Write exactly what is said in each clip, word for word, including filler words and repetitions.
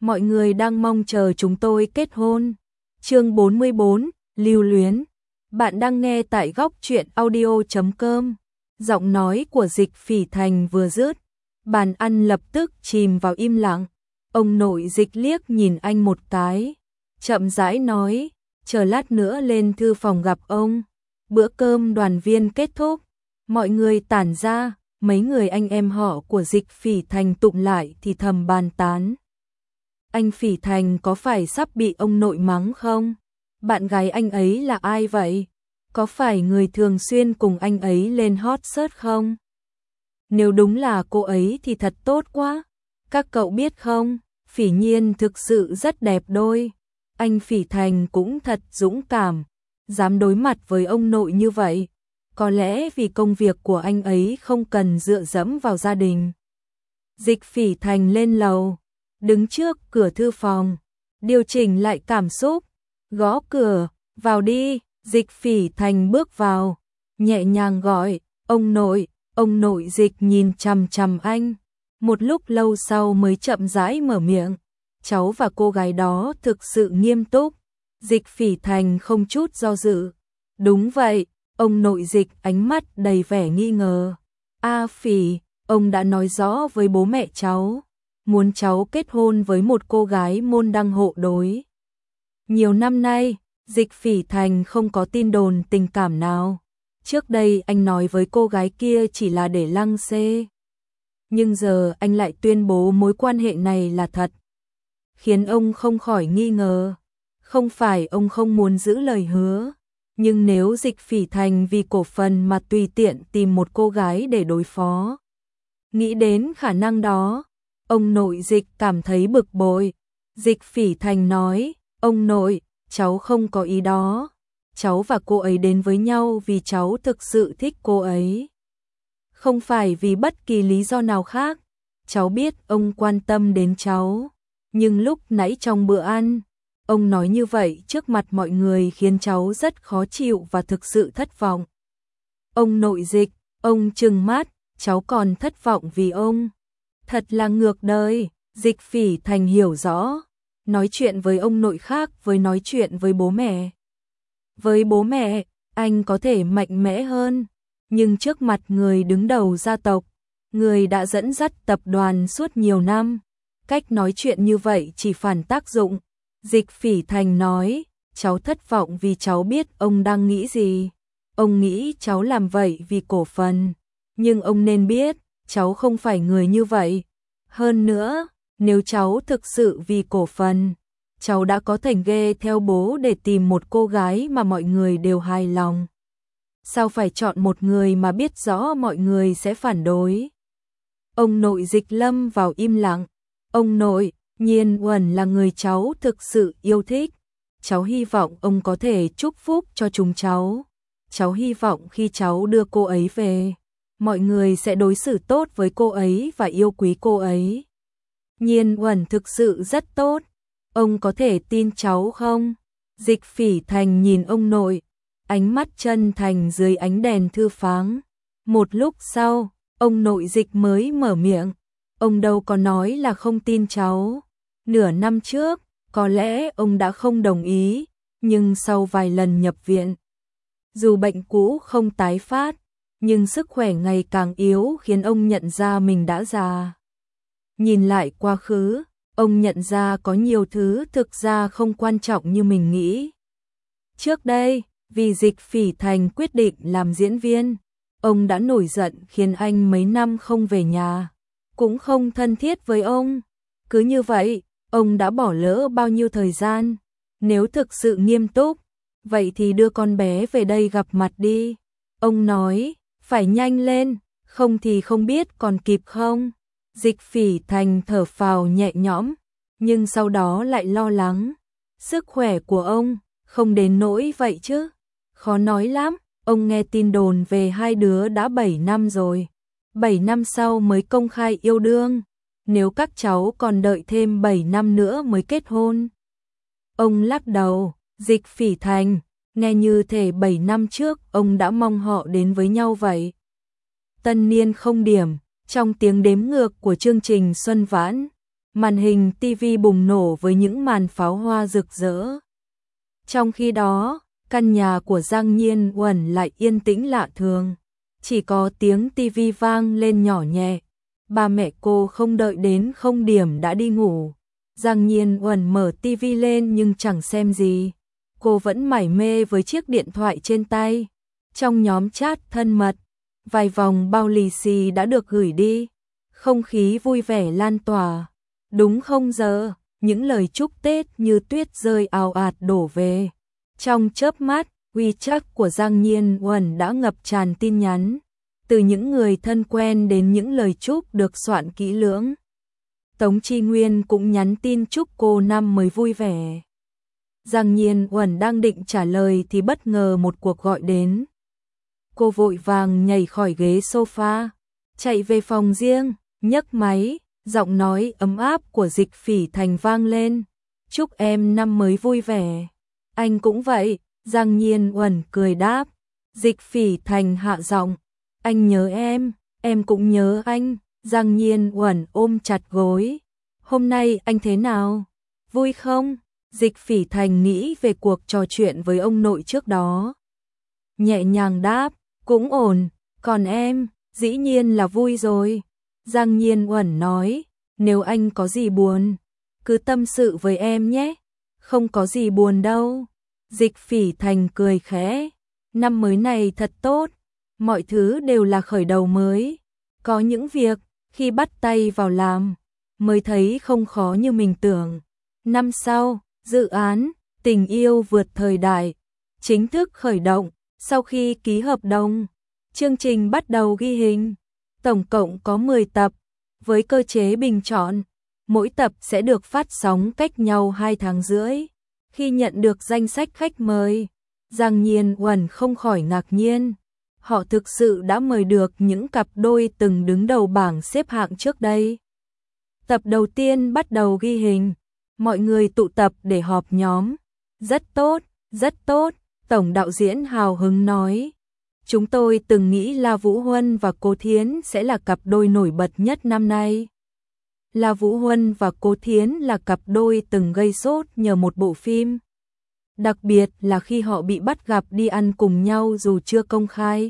mọi người đang mong chờ chúng tôi kết hôn. Chương bốn mươi bốn, lưu luyến. Bạn đang nghe tại góc truyện audio chấm com. Giọng nói của Dịch Phỉ Thành vừa dứt, bàn ăn lập tức chìm vào im lặng. Ông nội Dịch liếc nhìn anh một cái, chậm rãi nói, chờ lát nữa lên thư phòng gặp ông. Bữa cơm đoàn viên kết thúc, mọi người tản ra, mấy người anh em họ của Dịch Phỉ Thành tụm lại thì thầm bàn tán. Anh Phỉ Thành có phải sắp bị ông nội mắng không? Bạn gái anh ấy là ai vậy? Có phải người thường xuyên cùng anh ấy lên hot search không? Nếu đúng là cô ấy thì thật tốt quá. Các cậu biết không, Phỉ Nhiên thực sự rất đẹp đôi. Anh Phỉ Thành cũng thật dũng cảm, dám đối mặt với ông nội như vậy. Có lẽ vì công việc của anh ấy không cần dựa dẫm vào gia đình. Dịch Phỉ Thành lên lầu, đứng trước cửa thư phòng, điều chỉnh lại cảm xúc, gõ cửa, vào đi. Dịch Phỉ Thành bước vào, nhẹ nhàng gọi, ông nội. Ông nội Dịch nhìn chằm chằm anh, một lúc lâu sau mới chậm rãi mở miệng. Cháu và cô gái đó thực sự nghiêm túc. Dịch Phỉ Thành không chút do dự. Đúng vậy. Ông nội Dịch ánh mắt đầy vẻ nghi ngờ. A Phỉ, ông đã nói rõ với bố mẹ cháu, muốn cháu kết hôn với một cô gái môn đăng hộ đối. Nhiều năm nay, Dịch Phỉ Thành không có tin đồn tình cảm nào. Trước đây anh nói với cô gái kia chỉ là để lăng xê. Nhưng giờ anh lại tuyên bố mối quan hệ này là thật, khiến ông không khỏi nghi ngờ. Không phải ông không muốn giữ lời hứa, nhưng nếu Dịch Phỉ Thành vì cổ phần mà tùy tiện tìm một cô gái để đối phó, nghĩ đến khả năng đó, ông nội Dịch cảm thấy bực bội. Dịch Phỉ Thành nói, ông nội, cháu không có ý đó. Cháu và cô ấy đến với nhau vì cháu thực sự thích cô ấy, không phải vì bất kỳ lý do nào khác. Cháu biết ông quan tâm đến cháu, nhưng lúc nãy trong bữa ăn, ông nói như vậy trước mặt mọi người khiến cháu rất khó chịu và thực sự thất vọng. Ông nội Dịch, ông trừng mắt, cháu còn thất vọng vì ông. Thật là ngược đời. Dịch Phỉ Thành hiểu rõ, nói chuyện với ông nội khác với nói chuyện với bố mẹ. Với bố mẹ, anh có thể mạnh mẽ hơn, nhưng trước mặt người đứng đầu gia tộc, người đã dẫn dắt tập đoàn suốt nhiều năm, cách nói chuyện như vậy chỉ phản tác dụng. Dịch Phỉ Thành nói, cháu thất vọng vì cháu biết ông đang nghĩ gì. Ông nghĩ cháu làm vậy vì cổ phần, nhưng ông nên biết, cháu không phải người như vậy. Hơn nữa, nếu cháu thực sự vì cổ phần, cháu đã có thành ghê theo bố để tìm một cô gái mà mọi người đều hài lòng. Sao phải chọn một người mà biết rõ mọi người sẽ phản đối? Ông nội Dịch lâm vào im lặng. Ông nội, Nhiên Uẩn là người cháu thực sự yêu thích. Cháu hy vọng ông có thể chúc phúc cho chúng cháu. Cháu hy vọng khi cháu đưa cô ấy về, mọi người sẽ đối xử tốt với cô ấy và yêu quý cô ấy. Nhiên Uẩn thực sự rất tốt. Ông có thể tin cháu không? Dịch Phỉ Thành nhìn ông nội, ánh mắt chân thành dưới ánh đèn thư pháng. Một lúc sau, ông nội Dịch mới mở miệng. Ông đâu có nói là không tin cháu. Nửa năm trước, có lẽ ông đã không đồng ý, nhưng sau vài lần nhập viện, dù bệnh cũ không tái phát, nhưng sức khỏe ngày càng yếu khiến ông nhận ra mình đã già. Nhìn lại quá khứ, ông nhận ra có nhiều thứ thực ra không quan trọng như mình nghĩ. Trước đây, vì Dịch Phỉ Thành quyết định làm diễn viên, ông đã nổi giận khiến anh mấy năm không về nhà, cũng không thân thiết với ông. Cứ như vậy, ông đã bỏ lỡ bao nhiêu thời gian. Nếu thực sự nghiêm túc, vậy thì đưa con bé về đây gặp mặt đi. Ông nói, phải nhanh lên, không thì không biết còn kịp không. Dịch Phỉ Thành thở phào nhẹ nhõm, nhưng sau đó lại lo lắng. Sức khỏe của ông không đến nỗi vậy chứ? Khó nói lắm, ông nghe tin đồn về hai đứa đã bảy năm rồi. bảy năm sau mới công khai yêu đương. Nếu các cháu còn đợi thêm bảy năm nữa mới kết hôn. Ông lắc đầu. Dịch Phỉ Thành, nghe như thể bảy năm trước ông đã mong họ đến với nhau vậy. Tân niên không điểm, trong tiếng đếm ngược của chương trình Xuân Vãn, Màn hình ti vi bùng nổ với những màn pháo hoa rực rỡ. Trong khi đó, căn nhà của Giang Nhiên Uẩn lại yên tĩnh lạ thường. Chỉ có tiếng ti vi vang lên nhỏ nhẹ. Ba mẹ cô không đợi đến không điểm đã đi ngủ. Giang Nhiên Uẩn mở ti vi lên nhưng chẳng xem gì. Cô vẫn mải mê với chiếc điện thoại trên tay. Trong nhóm chat thân mật, vài vòng bao lì xì đã được gửi đi. Không khí vui vẻ lan tỏa. Đúng không giờ, những lời chúc Tết như tuyết rơi ào ạt đổ về. Trong chớp mắt, WeChat của Giang Nhiên Uẩn đã ngập tràn tin nhắn. Từ những người thân quen đến những lời chúc được soạn kỹ lưỡng. Tống Chi Nguyên cũng nhắn tin chúc cô năm mới vui vẻ. Giang Nhiên Uẩn đang định trả lời thì bất ngờ một cuộc gọi đến. Cô vội vàng nhảy khỏi ghế sofa, chạy về phòng riêng, nhấc máy, giọng nói ấm áp của Dịch Phỉ Thành vang lên. Chúc em năm mới vui vẻ. Anh cũng vậy, Giang Nhiên Uẩn cười đáp. Dịch Phỉ Thành hạ giọng. Anh nhớ em, em cũng nhớ anh. Giang Nhiên Uẩn ôm chặt gối. Hôm nay anh thế nào? Vui không? Dịch Phỉ Thành nghĩ về cuộc trò chuyện với ông nội trước đó. Nhẹ nhàng đáp, cũng ổn, còn em, dĩ nhiên là vui rồi. Giang Nhiên Uẩn nói, nếu anh có gì buồn, cứ tâm sự với em nhé. Không có gì buồn đâu. Dịch Phỉ Thành cười khẽ. Năm mới này thật tốt, mọi thứ đều là khởi đầu mới. Có những việc, khi bắt tay vào làm, mới thấy không khó như mình tưởng. Năm sau, dự án Tình yêu vượt thời đại chính thức khởi động. Sau khi ký hợp đồng, chương trình bắt đầu ghi hình. Tổng cộng có mười tập, với cơ chế bình chọn. Mỗi tập sẽ được phát sóng cách nhau hai tháng rưỡi. Khi nhận được danh sách khách mời, Giang Nhiên Uẩn không khỏi ngạc nhiên. Họ thực sự đã mời được những cặp đôi từng đứng đầu bảng xếp hạng trước đây. Tập đầu tiên bắt đầu ghi hình. Mọi người tụ tập để họp nhóm. Rất tốt, rất tốt, tổng đạo diễn hào hứng nói. Chúng tôi từng nghĩ La Vũ Huân và Cố Thiến sẽ là cặp đôi nổi bật nhất năm nay. La Vũ Huân và Cố Thiến là cặp đôi từng gây sốt nhờ một bộ phim. Đặc biệt là khi họ bị bắt gặp đi ăn cùng nhau dù chưa công khai.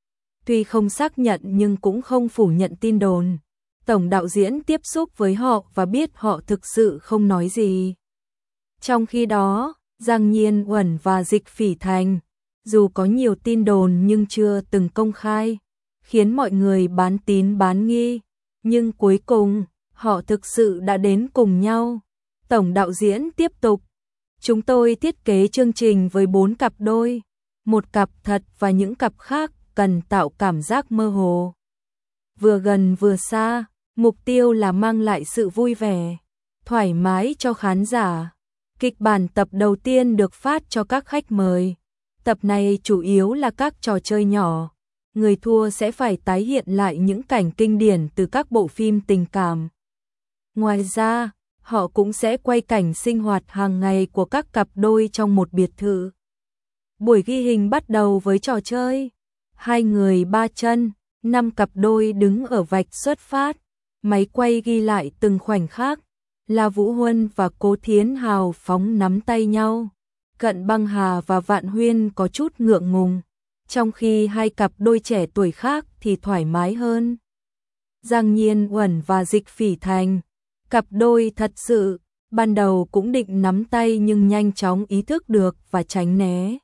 Tuy không xác nhận nhưng cũng không phủ nhận tin đồn. Tổng đạo diễn tiếp xúc với họ và biết họ thực sự không nói gì. Trong khi đó, Giang Nhiên Uẩn và Dịch Phỉ Thành, dù có nhiều tin đồn nhưng chưa từng công khai, khiến mọi người bán tín bán nghi. Nhưng cuối cùng, họ thực sự đã đến cùng nhau. Tổng đạo diễn tiếp tục. Chúng tôi thiết kế chương trình với bốn cặp đôi. Một cặp thật và những cặp khác cần tạo cảm giác mơ hồ. Vừa gần vừa xa, mục tiêu là mang lại sự vui vẻ, thoải mái cho khán giả. Kịch bản tập đầu tiên được phát cho các khách mời. Tập này chủ yếu là các trò chơi nhỏ. Người thua sẽ phải tái hiện lại những cảnh kinh điển từ các bộ phim tình cảm. Ngoài ra, họ cũng sẽ quay cảnh sinh hoạt hàng ngày của các cặp đôi trong một biệt thự. Buổi ghi hình bắt đầu với trò chơi hai người ba chân, năm cặp đôi đứng ở vạch xuất phát. Máy quay ghi lại từng khoảnh khắc. La Vũ Huân và Cố Thiến hào phóng nắm tay nhau. Cận Băng Hà và Vạn Huyên có chút ngượng ngùng, trong khi hai cặp đôi trẻ tuổi khác thì thoải mái hơn. Giang Nhiên Uẩn và Dịch Phỉ Thành, cặp đôi thật sự, ban đầu cũng định nắm tay nhưng nhanh chóng ý thức được và tránh né.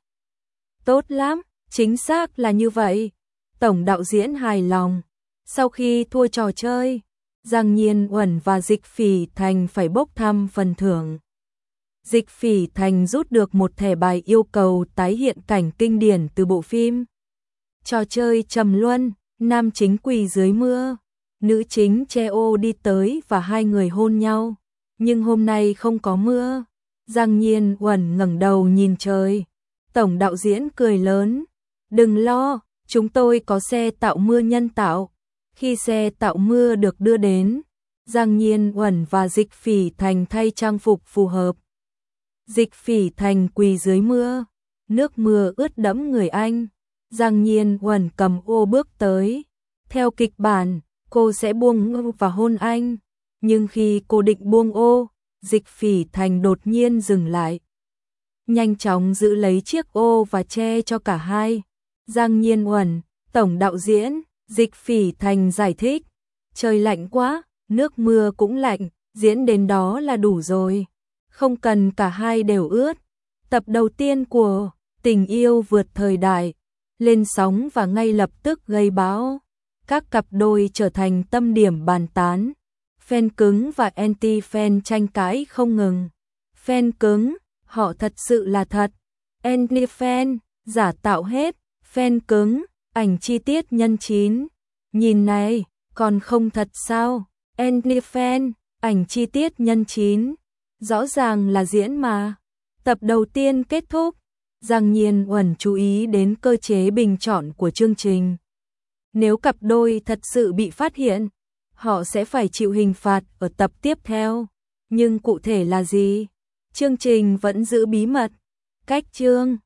Tốt lắm, chính xác là như vậy. Tổng đạo diễn hài lòng. Sau khi thua trò chơi, Giang Nhiên Uẩn và Dịch Phỉ Thành phải bốc thăm phần thưởng. Dịch Phỉ Thành rút được một thẻ bài yêu cầu tái hiện cảnh kinh điển từ bộ phim. Trò chơi Trầm Luân, nam chính quỳ dưới mưa, nữ chính che ô đi tới và hai người hôn nhau. Nhưng hôm nay không có mưa. Giang Nhiên Uẩn ngẩng đầu nhìn trời. Tổng đạo diễn cười lớn. Đừng lo, chúng tôi có xe tạo mưa nhân tạo. Khi xe tạo mưa được đưa đến, Giang Nhiên Uẩn và Dịch Phỉ Thành thay trang phục phù hợp. Dịch Phỉ Thành quỳ dưới mưa, nước mưa ướt đẫm người anh. Giang Nhiên Uẩn cầm ô bước tới. Theo kịch bản, cô sẽ buông ngư và hôn anh. Nhưng khi cô định buông ô, Dịch Phỉ Thành đột nhiên dừng lại. Nhanh chóng giữ lấy chiếc ô và che cho cả hai. Giang Nhiên Uẩn, tổng đạo diễn, Dịch Phỉ Thành giải thích. Trời lạnh quá, nước mưa cũng lạnh, diễn đến đó là đủ rồi. Không cần cả hai đều ướt. Tập đầu tiên của Tình yêu vượt thời đại lên sóng và ngay lập tức gây bão. Các cặp đôi trở thành tâm điểm bàn tán. Fan cứng và anti-fan tranh cãi không ngừng. Fan cứng, họ thật sự là thật. Anti-fan, giả tạo hết. Fan cứng, ảnh chi tiết nhân chín. Nhìn này, còn không thật sao? Anti-fan, ảnh chi tiết nhân chín. Rõ ràng là diễn mà. Tập đầu tiên kết thúc. Giang Nhiên Uẩn chú ý đến cơ chế bình chọn của chương trình. Nếu cặp đôi thật sự bị phát hiện, họ sẽ phải chịu hình phạt ở tập tiếp theo. Nhưng cụ thể là gì? Chương trình vẫn giữ bí mật. Cách chương